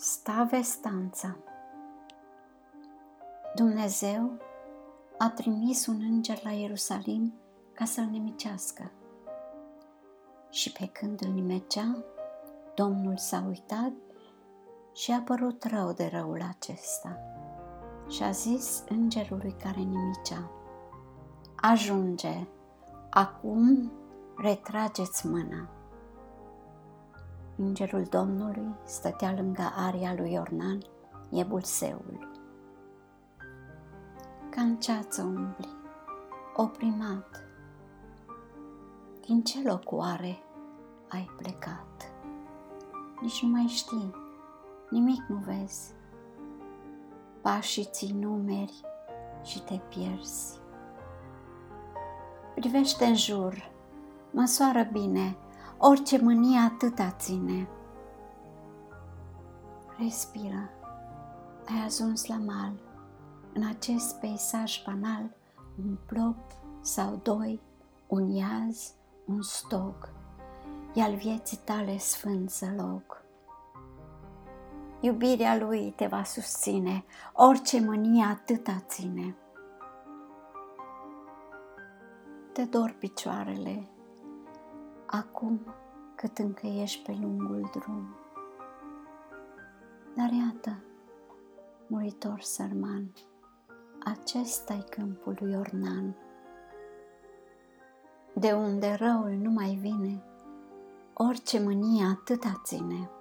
Stave stanța. Dumnezeu a trimis un înger la Ierusalim ca să-l nimicească. Și pe când îl nimecea, Domnul s-a uitat și a părut rău de răul acesta. Și a zis îngerului care nimicea: ajunge, acum retrageți mâna. Îngerul Domnului stătea lângă aria lui Iordan, Iebulseul. Ca în ceață umbli, oprimat. Din ce loc oare ai plecat? Nici nu mai știi, nimic nu vezi. Pașii ți numeri și te pierzi. Privește în jur, măsoară bine, orice mânie atâta ține. Respiră, ai ajuns la mal, în acest peisaj banal, un plop sau doi, un iaz, un stog, e al vieții tale sfânt zălog. Iubirea lui te va susține, orice mânie atâta ține. Te dor picioarele, acum cât încă ești pe lungul drum. Dar iată, muritor sărman, acesta-i câmpul lui Iordan, de unde răul nu mai vine, orice mânie atâta ține.